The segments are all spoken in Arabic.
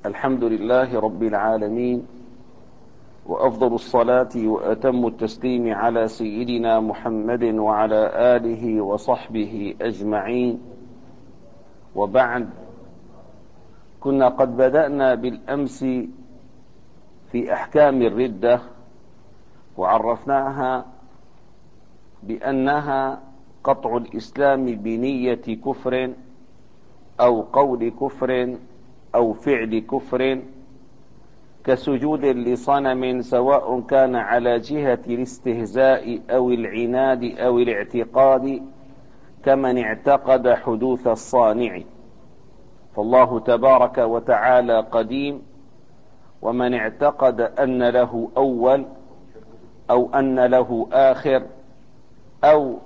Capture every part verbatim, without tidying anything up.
الحمد لله رب العالمين، وأفضل الصلاة وأتم التسليم على سيدنا محمد وعلى آله وصحبه أجمعين. وبعد، كنا قد بدأنا بالأمس في أحكام الردة، وعرفناها بأنها قطع الإسلام بنية كفر أو قول كفر أو فعل كفر، كسجود لصنم، سواء كان على جهة الاستهزاء أو العناد أو الاعتقاد، كمن اعتقد حدوث الصانع. فالله تبارك وتعالى قديم، ومن اعتقد أن له أول أو أن له آخر أو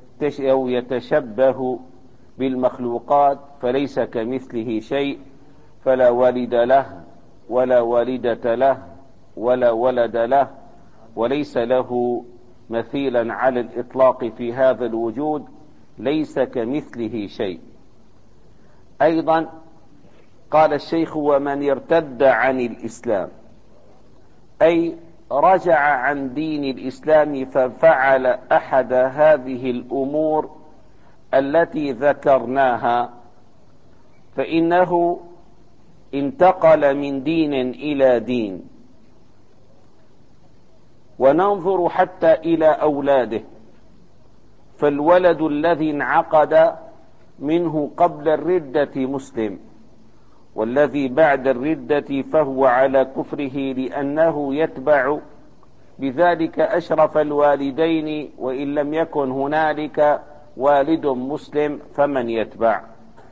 يتشبه بالمخلوقات فليس كمثله شيء، فلا والد له ولا والدة له ولا ولد له، وليس له مثيلا على الإطلاق في هذا الوجود، ليس كمثله شيء. أيضا قال الشيخ: ومن ارتد عن الإسلام، أي رجع عن دين الإسلام ففعل أحد هذه الأمور التي ذكرناها، فإنه انتقل من دين إلى دين. وننظر حتى إلى أولاده، فالولد الذي انعقد منه قبل الردة مسلم، والذي بعد الردة فهو على كفره، لأنه يتبع بذلك أشرف الوالدين، وإن لم يكن هنالك والد مسلم فمن يتبع.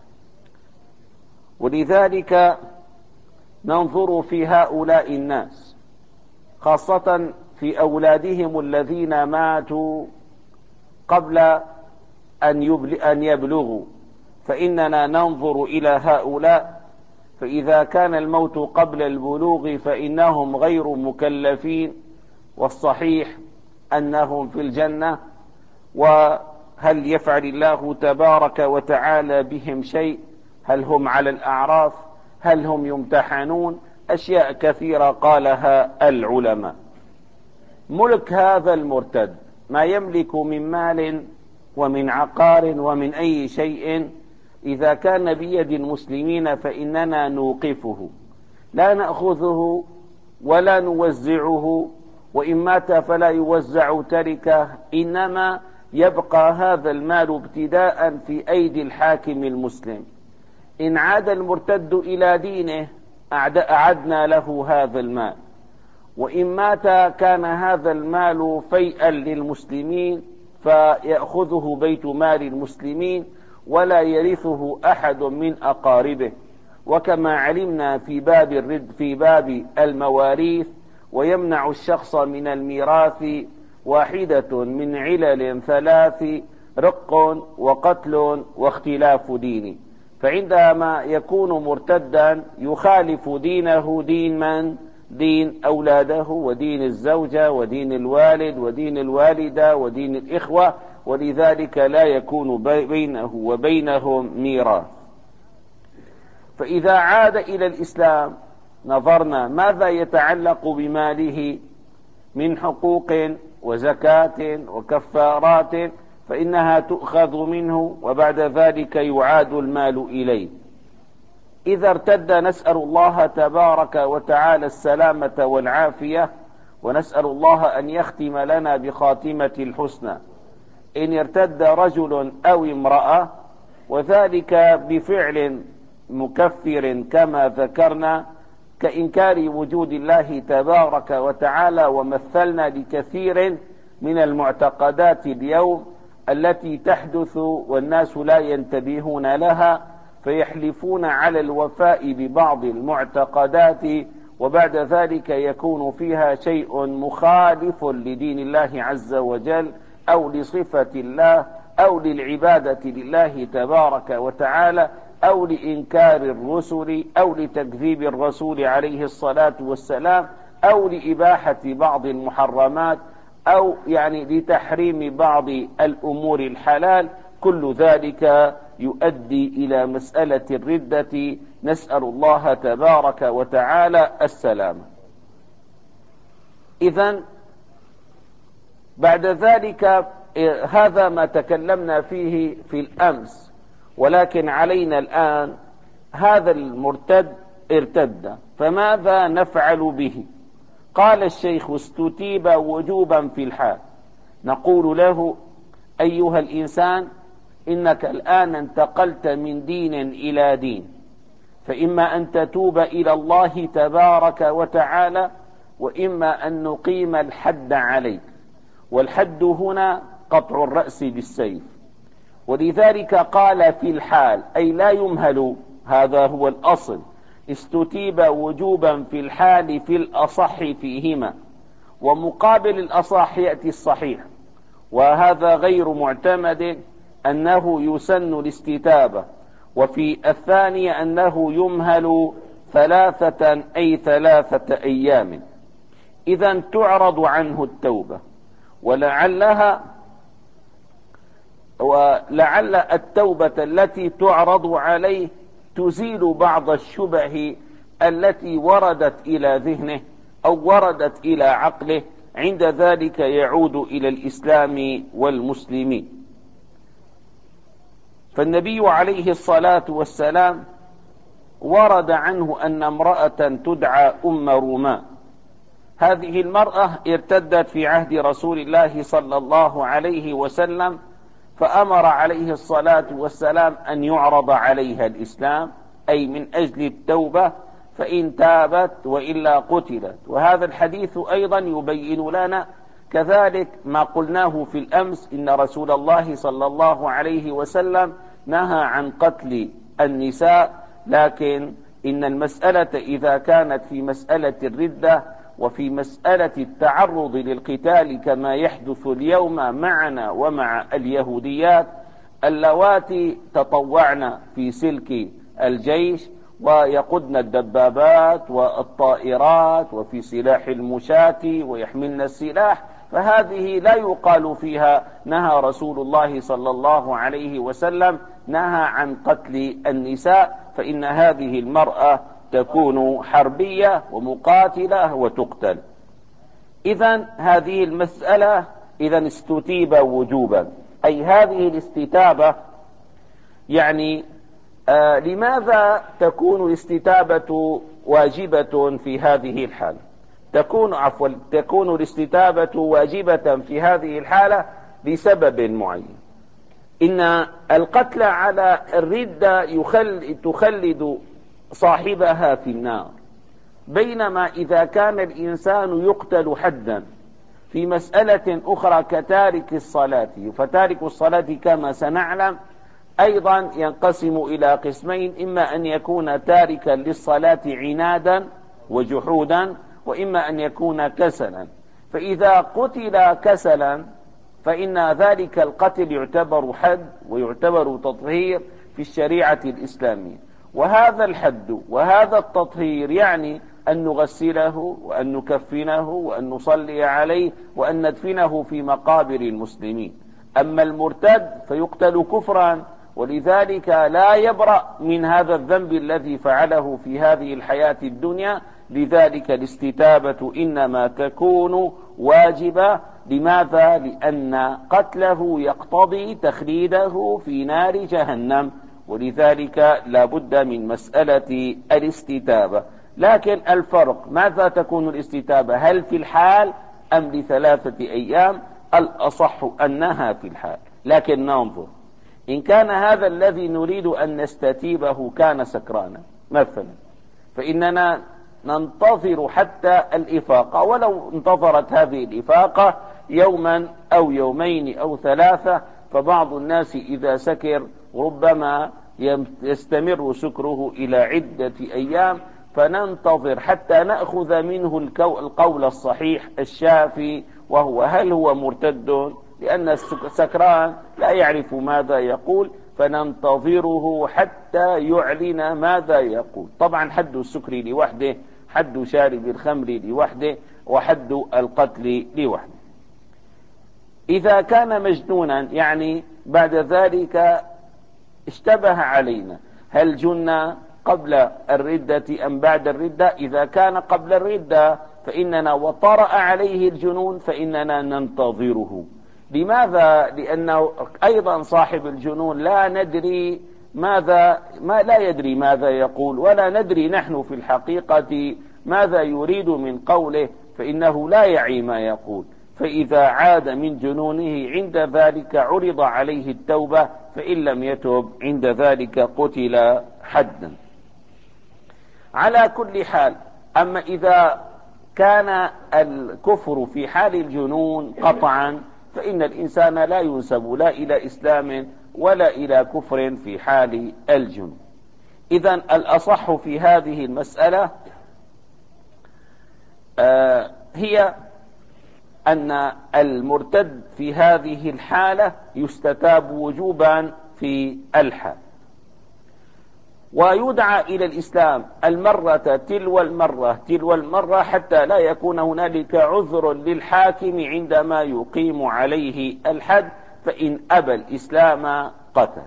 ولذلك ننظر في هؤلاء الناس، خاصة في أولادهم الذين ماتوا قبل أن يبلغوا، فإننا ننظر إلى هؤلاء، فإذا كان الموت قبل البلوغ فإنهم غير مكلفين، والصحيح أنهم في الجنة. وهل يفعل الله تبارك وتعالى بهم شيء؟ هل هم على الأعراف؟ هل هم يمتحنون؟ أشياء كثيرة قالها العلماء. ملك هذا المرتد، ما يملك من مال ومن عقار ومن أي شيء، إذا كان بيد المسلمين فإننا نوقفه، لا نأخذه ولا نوزعه، وإن مات فلا يوزع تركه، إنما يبقى هذا المال ابتداء في أيدي الحاكم المسلم. إن عاد المرتد إلى دينه أعدنا له هذا المال، وإن مات كان هذا المال فيئا للمسلمين فيأخذه بيت مال المسلمين، ولا يرثه أحد من أقاربه. وكما علمنا في باب الرد في باب المواريث، ويمنع الشخص من الميراث واحدة من علل ثلاث: رق وقتل واختلاف دين. فعندما يكون مرتدا يخالف دينه دين من؟ دين أولاده، ودين الزوجة، ودين الوالد، ودين الوالدة، ودين الإخوة، ولذلك لا يكون بينه وبينهم ميراث. فإذا عاد إلى الإسلام نظرنا ماذا يتعلق بماله من حقوق وزكاة وكفارات، فإنها تؤخذ منه، وبعد ذلك يعاد المال إليه. إذا ارتد نسأل الله تبارك وتعالى السلامة والعافية، ونسأل الله أن يختم لنا بخاتمة الحسنى. إن ارتد رجل أو امرأة، وذلك بفعل مكفر كما ذكرنا، كإنكار وجود الله تبارك وتعالى، ومثلنا لكثير من المعتقدات اليوم التي تحدث والناس لا ينتبهون لها، فيحلفون على الوفاء ببعض المعتقدات، وبعد ذلك يكون فيها شيء مخالف لدين الله عز وجل، أو لصفة الله، أو للعبادة لله تبارك وتعالى، أو لإنكار الرسل، أو لتكذيب الرسول عليه الصلاة والسلام، أو لإباحة بعض المحرمات، أو يعني لتحريم بعض الأمور الحلال. كل ذلك يؤدي إلى مسألة الردة، نسأل الله تبارك وتعالى السلامة. إذن بعد ذلك هذا ما تكلمنا فيه في الأمس، ولكن علينا الآن هذا المرتد ارتد، فماذا نفعل به؟ قال الشيخ: استتيب وجوبا في الحال. نقول له: أيها الإنسان، إنك الآن انتقلت من دين إلى دين، فإما أن تتوب إلى الله تبارك وتعالى، وإما أن نقيم الحد عليك، والحد هنا قطع الرأس بالسيف. ولذلك قال في الحال، أي لا يمهل، هذا هو الأصل. استتيب وجوبا في الحال في الأصح فيهما، ومقابل الأصح يأتي الصحيح، وهذا غير معتمد أنه يسن الاستتابة. وفي الثانية أنه يمهل ثلاثة، أي ثلاثة أيام. إذن تعرض عنه التوبة، ولعلها ولعل التوبة التي تعرض عليه تزيل بعض الشبه التي وردت إلى ذهنه أو وردت إلى عقله، عند ذلك يعود إلى الإسلام والمسلمين. فالنبي عليه الصلاة والسلام ورد عنه أن امرأة تدعى أم رومان، هذه المرأة ارتدت في عهد رسول الله صلى الله عليه وسلم، فأمر عليه الصلاة والسلام أن يعرض عليها الإسلام، أي من أجل التوبة، فإن تابت وإلا قتلت. وهذا الحديث أيضا يبين لنا كذلك ما قلناه في الأمس، إن رسول الله صلى الله عليه وسلم نهى عن قتل النساء، لكن إن المسألة إذا كانت في مسألة الردة وفي مسألة التعرض للقتال كما يحدث اليوم معنا ومع اليهوديات اللواتي تطوعن في سلك الجيش ويقودن الدبابات والطائرات وفي سلاح المشاة ويحملن السلاح، فهذه لا يقال فيها نهى رسول الله صلى الله عليه وسلم نهى عن قتل النساء، فإن هذه المرأة تكون حربية ومقاتلة وتقتل. إذن هذه المسألة إذن استتيب وجوبا، أي هذه الاستتابة يعني آه لماذا تكون الاستتابة واجبة في هذه الحالة؟ تكون عفوا تكون الاستتابة واجبة في هذه الحالة لسبب معين. إن القتل على الردة يخل تخلد صاحبها في النار، بينما إذا كان الإنسان يقتل حدا في مسألة أخرى كتارك الصلاة، فتارك الصلاة كما سنعلم أيضا ينقسم إلى قسمين: إما أن يكون تاركا للصلاة عنادا وجحودا، وإما أن يكون كسلا. فإذا قتل كسلا فإن ذلك القتل يعتبر حد ويعتبر تطهير في الشريعة الإسلامية. وهذا الحد وهذا التطهير يعني أن نغسله وأن نكفنه وأن نصلي عليه وأن ندفنه في مقابر المسلمين. أما المرتد فيقتل كفرا، ولذلك لا يبرأ من هذا الذنب الذي فعله في هذه الحياة الدنيا. لذلك الاستتابة إنما تكون واجبة. لماذا؟ لأن قتله يقتضي تخليده في نار جهنم، ولذلك لا بد من مسألة الاستتابة. لكن الفرق ماذا تكون الاستتابة؟ هل في الحال أم لثلاثة أيام؟ الأصح أنها في الحال، لكن ننظر إن كان هذا الذي نريد أن نستتيبه كان سكرانا مثلا، فإننا ننتظر حتى الإفاقة، ولو انتظرت هذه الإفاقة يوما أو يومين أو ثلاثة، فبعض الناس إذا سكر ربما يستمر سكره إلى عدة أيام، فننتظر حتى نأخذ منه القول الصحيح الشافي، وهو هل هو مرتد، لأن السكران لا يعرف ماذا يقول، فننتظره حتى يعلن ماذا يقول. طبعا حد السكر لوحده، حد شارب الخمر لوحده، وحد القتل لوحده. إذا كان مجنونا يعني بعد ذلك اشتبه علينا هل جن قبل الردة أم بعد الردة. إذا كان قبل الردة فإننا وطرأ عليه الجنون فإننا ننتظره. لماذا؟ لأنه أيضا صاحب الجنون لا ندري ماذا ما لا يدري ماذا يقول، ولا ندري نحن في الحقيقة ماذا يريد من قوله، فإنه لا يعي ما يقول. فإذا عاد من جنونه عند ذلك عرض عليه التوبة، فإن لم يتب عند ذلك قتل حدا. على كل حال، أما إذا كان الكفر في حال الجنون قطعا فإن الإنسان لا ينسب لا إلى إسلام ولا إلى كفر في حال الجنون. إذن الأصح في هذه المسألة آه هي أن المرتد في هذه الحالة يستتاب وجوبا في الحال، ويدعى إلى الإسلام المرة تلو المرة تلو المرة حتى لا يكون هنالك عذر للحاكم عندما يقيم عليه الحد، فإن أبى الإسلام قتل.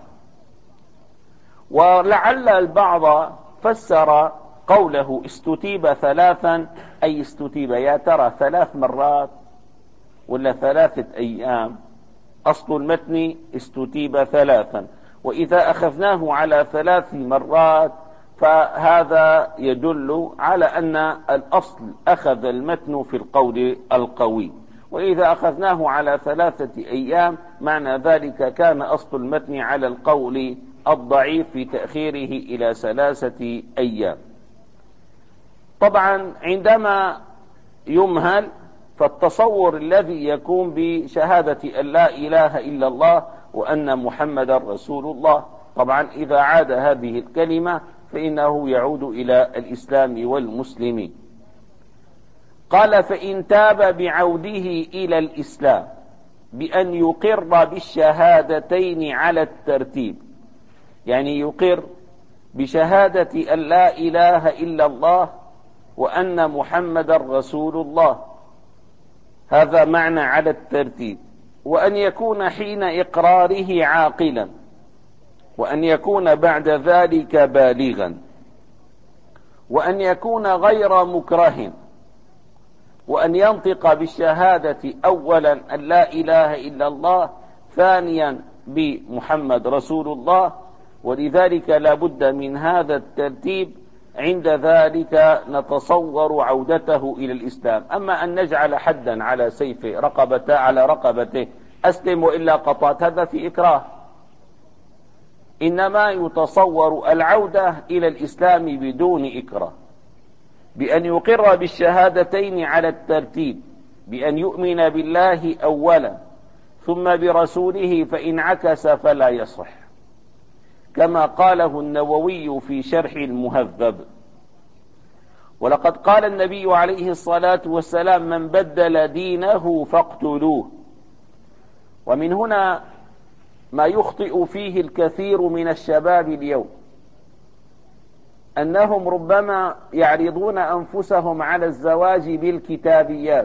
ولعل البعض فسر قوله استتيب ثلاثا أي استتيب يا ترى ثلاث مرات ولا ثلاثة أيام. أصل المتن استتيب ثلاثا، وإذا أخذناه على ثلاث مرات فهذا يدل على أن الأصل أخذ المتن في القول القوي، وإذا أخذناه على ثلاثة أيام معنى ذلك كان أصل المتن على القول الضعيف في تأخيره إلى ثلاثة أيام. طبعا عندما يمهل فالتصور الذي يكون بشهادة أن لا إله إلا الله وأن محمد رسول الله، طبعا إذا عاد هذه الكلمة فإنه يعود إلى الإسلام والمسلمين. قال فإن تاب بعوده إلى الإسلام بأن يقر بالشهادتين على الترتيب، يعني يقر بشهادة أن لا إله إلا الله وأن محمد رسول الله، هذا معنى على الترتيب، وأن يكون حين إقراره عاقلا، وأن يكون بعد ذلك بالغا، وأن يكون غير مكره، وأن ينطق بالشهادة أولا أن لا إله إلا الله، ثانيا بمحمد رسول الله. ولذلك لا بد من هذا الترتيب، عند ذلك نتصور عودته إلى الإسلام. أما أن نجعل حدا على سيفه رقبته على رقبته أسلم وإلا قطعت، هذا في إكراه. إنما يتصور العودة إلى الإسلام بدون إكراه، بأن يقر بالشهادتين على الترتيب، بأن يؤمن بالله أولا ثم برسوله، فإن عكس فلا يصح، كما قاله النووي في شرح المهذب. ولقد قال النبي عليه الصلاة والسلام من بدل دينه فاقتلوه. ومن هنا ما يخطئ فيه الكثير من الشباب اليوم، أنهم ربما يعرضون أنفسهم على الزواج بالكتابيات.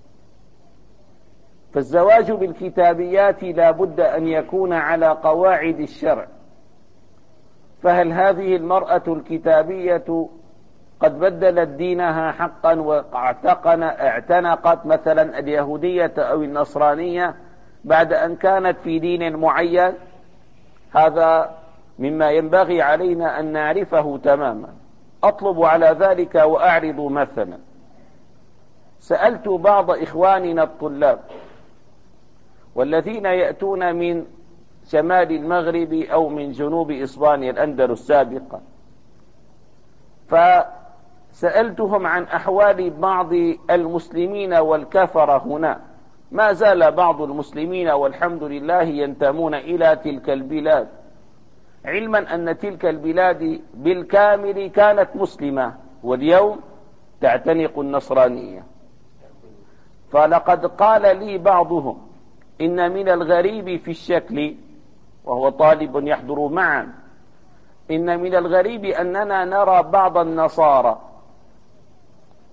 فالزواج بالكتابيات لا بد أن يكون على قواعد الشرع. فهل هذه المرأة الكتابية قد بدلت دينها حقا واعتنقت مثلا اليهودية أو النصرانية بعد أن كانت في دين معين؟ هذا مما ينبغي علينا أن نعرفه تماما. أطلب على ذلك وأعرض مثلا. سألت بعض إخواننا الطلاب والذين يأتون من شمال المغرب أو من جنوب إسبانيا الأندلس سابقا، فسألتهم عن أحوال بعض المسلمين والكفرة هنا. ما زال بعض المسلمين والحمد لله ينتمون إلى تلك البلاد، علما أن تلك البلاد بالكامل كانت مسلمة واليوم تعتنق النصرانية. فلقد قال لي بعضهم إن من الغريب في الشكل، وهو طالب يحضر معا، إن من الغريب أننا نرى بعض النصارى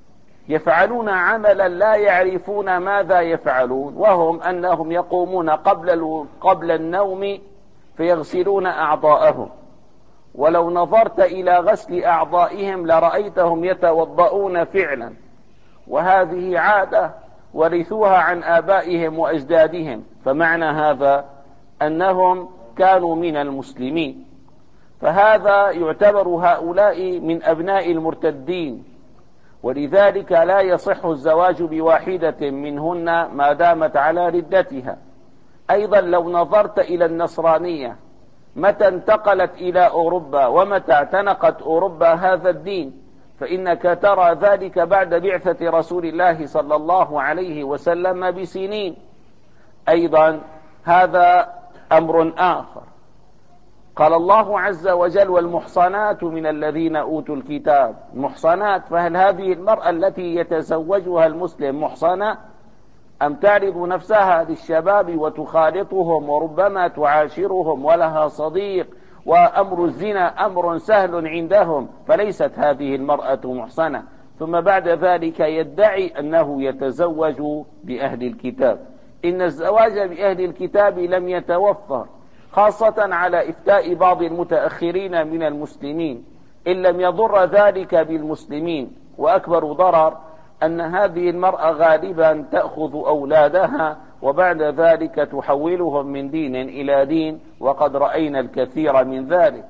يفعلون عملا لا يعرفون ماذا يفعلون، وهم أنهم يقومون قبل قبل النوم فيغسلون أعضاءهم، ولو نظرت إلى غسل أعضائهم لرأيتهم يتوضؤون فعلا، وهذه عادة ورثوها عن آبائهم وأجدادهم، فمعنى هذا أنهم كانوا من المسلمين. فهذا يعتبر هؤلاء من أبناء المرتدين، ولذلك لا يصح الزواج بواحدة منهن ما دامت على ردتها. أيضا لو نظرت إلى النصرانية متى انتقلت إلى أوروبا ومتى اعتنقت أوروبا هذا الدين، فإنك ترى ذلك بعد بعثة رسول الله صلى الله عليه وسلم بسنين. أيضا هذا أمر آخر، قال الله عز وجل: والمحصنات من الذين أوتوا الكتاب. محصنات، فهل هذه المرأة التي يتزوجها المسلم محصنة أم تعرض نفسها للشباب وتخالطهم وربما تعاشرهم ولها صديق وأمر الزنا أمر سهل عندهم، فليست هذه المرأة محصنة. ثم بعد ذلك يدعي أنه يتزوج بأهل الكتاب. إن الزواج بأهل الكتاب لم يتوفر، خاصة على إفتاء بعض المتأخرين من المسلمين، إن لم يضر ذلك بالمسلمين. وأكبر ضرر أن هذه المرأة غالبا تأخذ أولادها وبعد ذلك تحولهم من دين إلى دين، وقد رأينا الكثير من ذلك.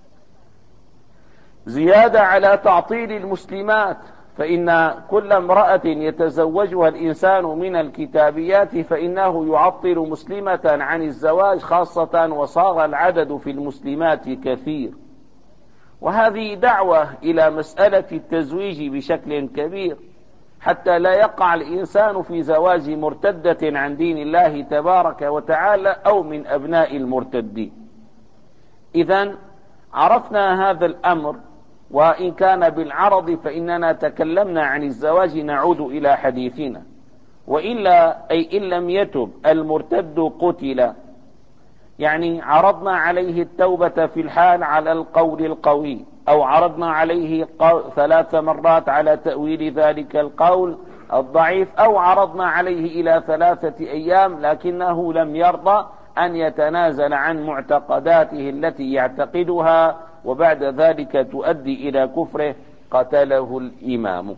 زيادة على تعطيل المسلمات، فإن كل امرأة يتزوجها الإنسان من الكتابيات فإنه يعطل مسلمة عن الزواج، خاصة وصار العدد في المسلمات كثير. وهذه دعوة إلى مسألة التزويج بشكل كبير، حتى لا يقع الإنسان في زواج مرتدة عن دين الله تبارك وتعالى أو من أبناء المرتدين. إذن عرفنا هذا الأمر، وإن كان بالعرض فإننا تكلمنا عن الزواج، نعود إلى حديثنا. وإلا أي إن لم يتب المرتد قتل، يعني عرضنا عليه التوبة في الحال على القول القوي، أو عرضنا عليه ثلاث مرات على تأويل ذلك القول الضعيف، أو عرضنا عليه إلى ثلاثة أيام لكنه لم يرضى أن يتنازل عن معتقداته التي يعتقدها، وبعد ذلك تؤدي إلى كفره، قتله الإمام.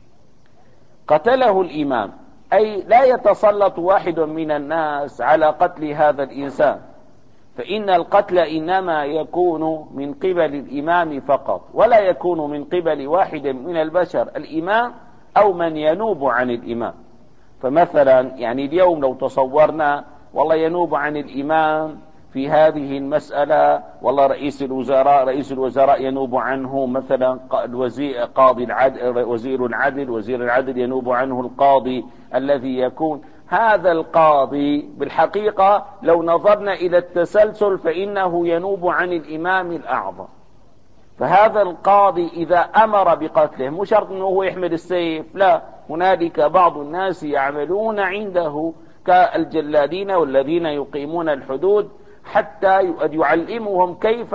قتله الإمام أي لا يتسلط واحد من الناس على قتل هذا الإنسان، فإن القتل إنما يكون من قبل الإمام فقط، ولا يكون من قبل واحد من البشر، الإمام أو من ينوب عن الإمام. فمثلا يعني اليوم لو تصورنا والله ينوب عن الإمام في هذه المسألة، والله رئيس الوزراء رئيس الوزراء ينوب عنه مثلا الوزير قاضي العدل وزير العدل وزير العدل ينوب عنه القاضي الذي يكون. هذا القاضي بالحقيقة لو نظرنا إلى التسلسل فإنه ينوب عن الإمام الأعظم. فهذا القاضي إذا أمر بقتله مو شرط أنه يحمل السيف، لا، هنالك بعض الناس يعملون عنده كالجلادين والذين يقيمون الحدود حتى يعلمهم كيف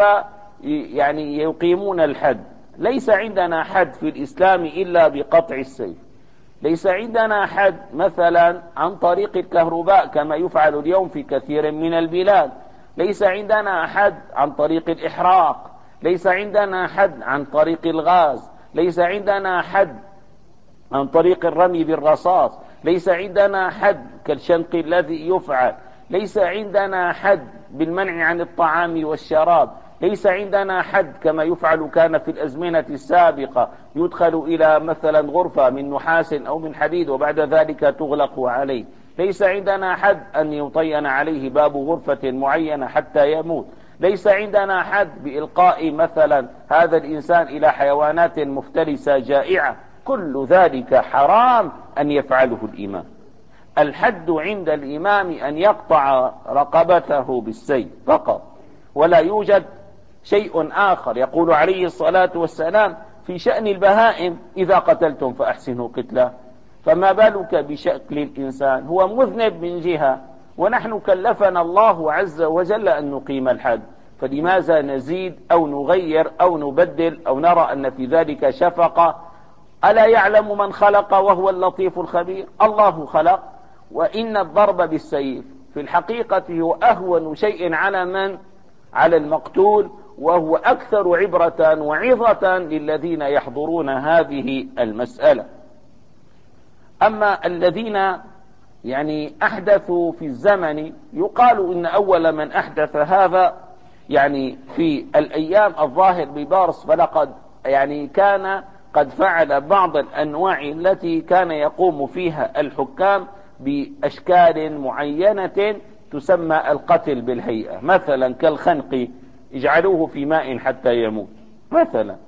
يعني يقيمون الحد. ليس عندنا حد في الإسلام إلا بقطع السيف، ليس عندنا حد مثلا عن طريق الكهرباء كما يفعل اليوم في كثير من البلاد، ليس عندنا حد عن طريق الإحراق، ليس عندنا حد عن طريق الغاز، ليس عندنا حد عن طريق الرمي بالرصاص، ليس عندنا حد كالشنق الذي يفعل، ليس عندنا حد بالمنع عن الطعام والشراب، ليس عندنا حد كما يفعل كان في الأزمنة السابقة، يدخل إلى مثلا غرفة من نحاس أو من حديد وبعد ذلك تغلق عليه. ليس عندنا حد أن يطين عليه باب غرفة معينة حتى يموت. ليس عندنا حد بإلقاء مثلا هذا الإنسان إلى حيوانات مفترسة جائعة. كل ذلك حرام أن يفعله الإمام. الحد عند الإمام أن يقطع رقبته بالسيف فقط، ولا يوجد شيء آخر. يقول عليه الصلاة والسلام في شأن البهائم: إذا قتلتم فأحسنوا قتله. فما بالك بشكل الإنسان؟ هو مذنب من جهة، ونحن كلفنا الله عز وجل أن نقيم الحد، فلماذا نزيد أو نغير أو نبدل أو نرى أن في ذلك شفقة ألا يعلم من خلق وهو اللطيف الخبير؟ الله خلق. وإن الضرب بالسيف في الحقيقة هو أهون شيء على من؟ على المقتول، وهو أكثر عبرة وعظة للذين يحضرون هذه المسألة. أما الذين يعني أحدثوا في الزمن، يقال إن أول من أحدث هذا يعني في الأيام الظاهر ببارس، فلقد يعني كان قد فعل بعض الأنواع التي كان يقوم فيها الحكام بأشكال معينة تسمى القتل بالهيئة، مثلا كالخنق، اجعلوه في ماء حتى يموت مثلا،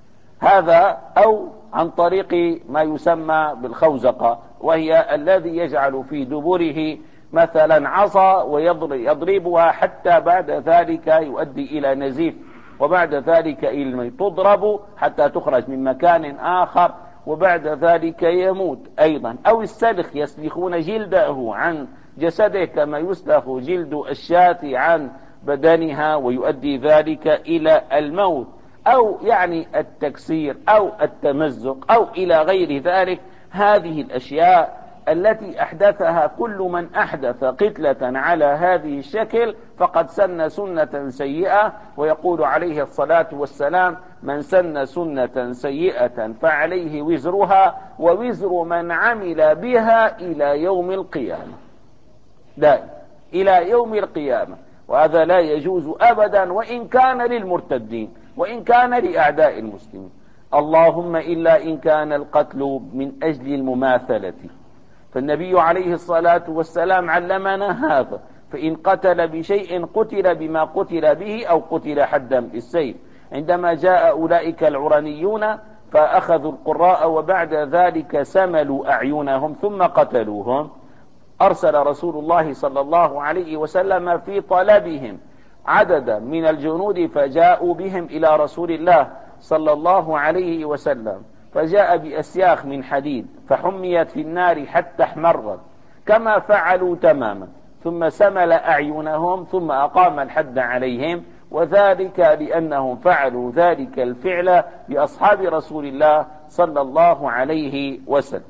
هذا، أو عن طريق ما يسمى بالخوزقة، وهي الذي يجعل في دبره مثلا عصا ويضربها حتى بعد ذلك يؤدي إلى نزيف، وبعد ذلك إلى تضرب حتى تخرج من مكان آخر، وبعد ذلك يموت أيضا. أو السلخ، يسلخون جلده عن جسده كما يسلخ جلد الشاة عن بدنها، ويؤدي ذلك إلى الموت. أو يعني التكسير أو التمزق أو إلى غير ذلك. هذه الأشياء التي أحدثها كل من أحدث قتلة على هذه الشكل فقد سن سنة سيئة، ويقول عليه الصلاة والسلام: من سن سنة سيئة فعليه وزرها ووزر من عمل بها إلى يوم القيامة، دائما إلى يوم القيامة. وهذا لا يجوز أبدا، وإن كان للمرتدين وإن كان لأعداء المسلمين، اللهم إلا إن كان القتل من أجل المماثلة، فالنبي عليه الصلاة والسلام علمنا هذا: فإن قتل بشيء قتل بما قتل به أو قتل حدا بالسيف. عندما جاء أولئك العرنيون فأخذوا القراء وبعد ذلك سملوا أعينهم ثم قتلوهم، أرسل رسول الله صلى الله عليه وسلم في طلبهم عددا من الجنود، فجاءوا بهم إلى رسول الله صلى الله عليه وسلم، فجاء بأسياخ من حديد فحميت في النار حتى احمرت كما فعلوا تماما، ثم سمل أعينهم ثم أقام الحد عليهم، وذلك لأنهم فعلوا ذلك الفعل بأصحاب رسول الله صلى الله عليه وسلم.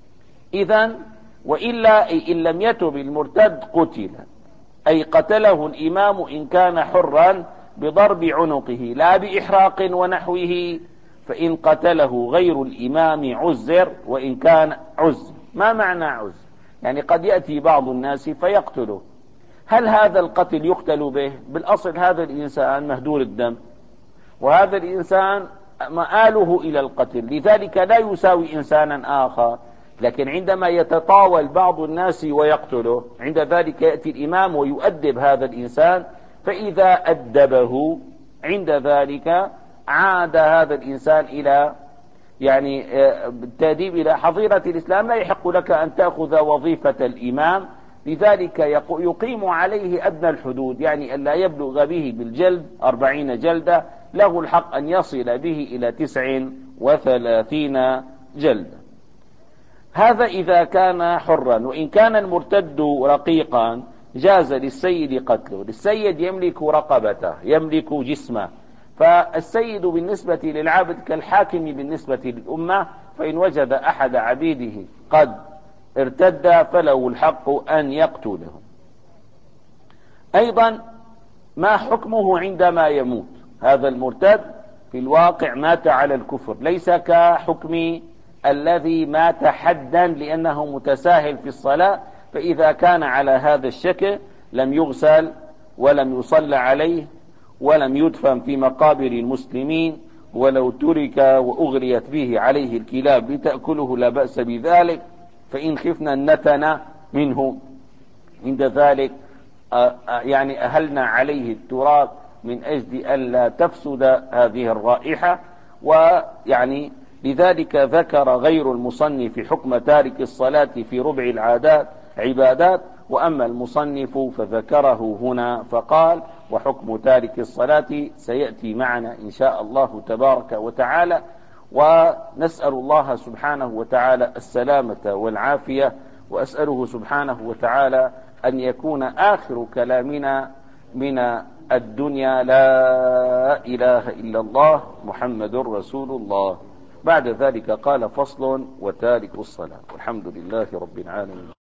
إذن وإلا إن لم يتب المرتد قتل، أي قتله الإمام إن كان حرا بضرب عنقه لا بإحراق ونحوه، فإن قتله غير الإمام عزر وإن كان عزر. ما معنى عزر؟ يعني قد يأتي بعض الناس فيقتله. هل هذا القتل يقتل به؟ بالأصل هذا الإنسان مهدور الدم، وهذا الإنسان مآله إلى القتل، لذلك لا يساوي إنسانا آخر. لكن عندما يتطاول بعض الناس ويقتله، عند ذلك يأتي الإمام ويؤدب هذا الإنسان، فإذا أدبه عند ذلك عاد هذا الإنسان إلى يعني التأديب إلى حظيرة الإسلام. لا يحق لك أن تأخذ وظيفة الإمام، لذلك يقيم عليه أدنى الحدود، يعني أن لا يبلغ به بالجلد أربعين جلدة، له الحق أن يصل به إلى تسع وثلاثين جلدة. هذا إذا كان حرا. وإن كان المرتد رقيقا جاز للسيد قتله. السيد يملك رقبته، يملك جسمه، فالسيد بالنسبة للعبد كالحاكم بالنسبة للأمة، فإن وجد أحد عبيده قد ارتد فله الحق أن يقتله. أيضا ما حكمه عندما يموت؟ هذا المرتد في الواقع مات على الكفر، ليس كحكم الذي مات حدا لأنه متساهل في الصلاة، فإذا كان على هذا الشكل لم يغسل ولم يصلى عليه ولم يدفن في مقابر المسلمين، ولو ترك وأغريت به عليه الكلاب لتأكله لا بأس بذلك، فإن خفنا النتن منه عند ذلك يعني أهلنا عليه التراب من أجل ألا تفسد هذه الرائحة. ويعني لذلك ذكر غير المصنف حكم تارك الصلاة في ربع العادات عبادات، وأما المصنف فذكره هنا فقال: وحكم تارك الصلاة سيأتي معنا إن شاء الله تبارك وتعالى. ونسأل الله سبحانه وتعالى السلامة والعافية، وأسأله سبحانه وتعالى أن يكون آخر كلامنا من الدنيا لا إله إلا الله محمد رسول الله. بعد ذلك قال فصل وتارك الصلاة. والحمد لله رب العالمين.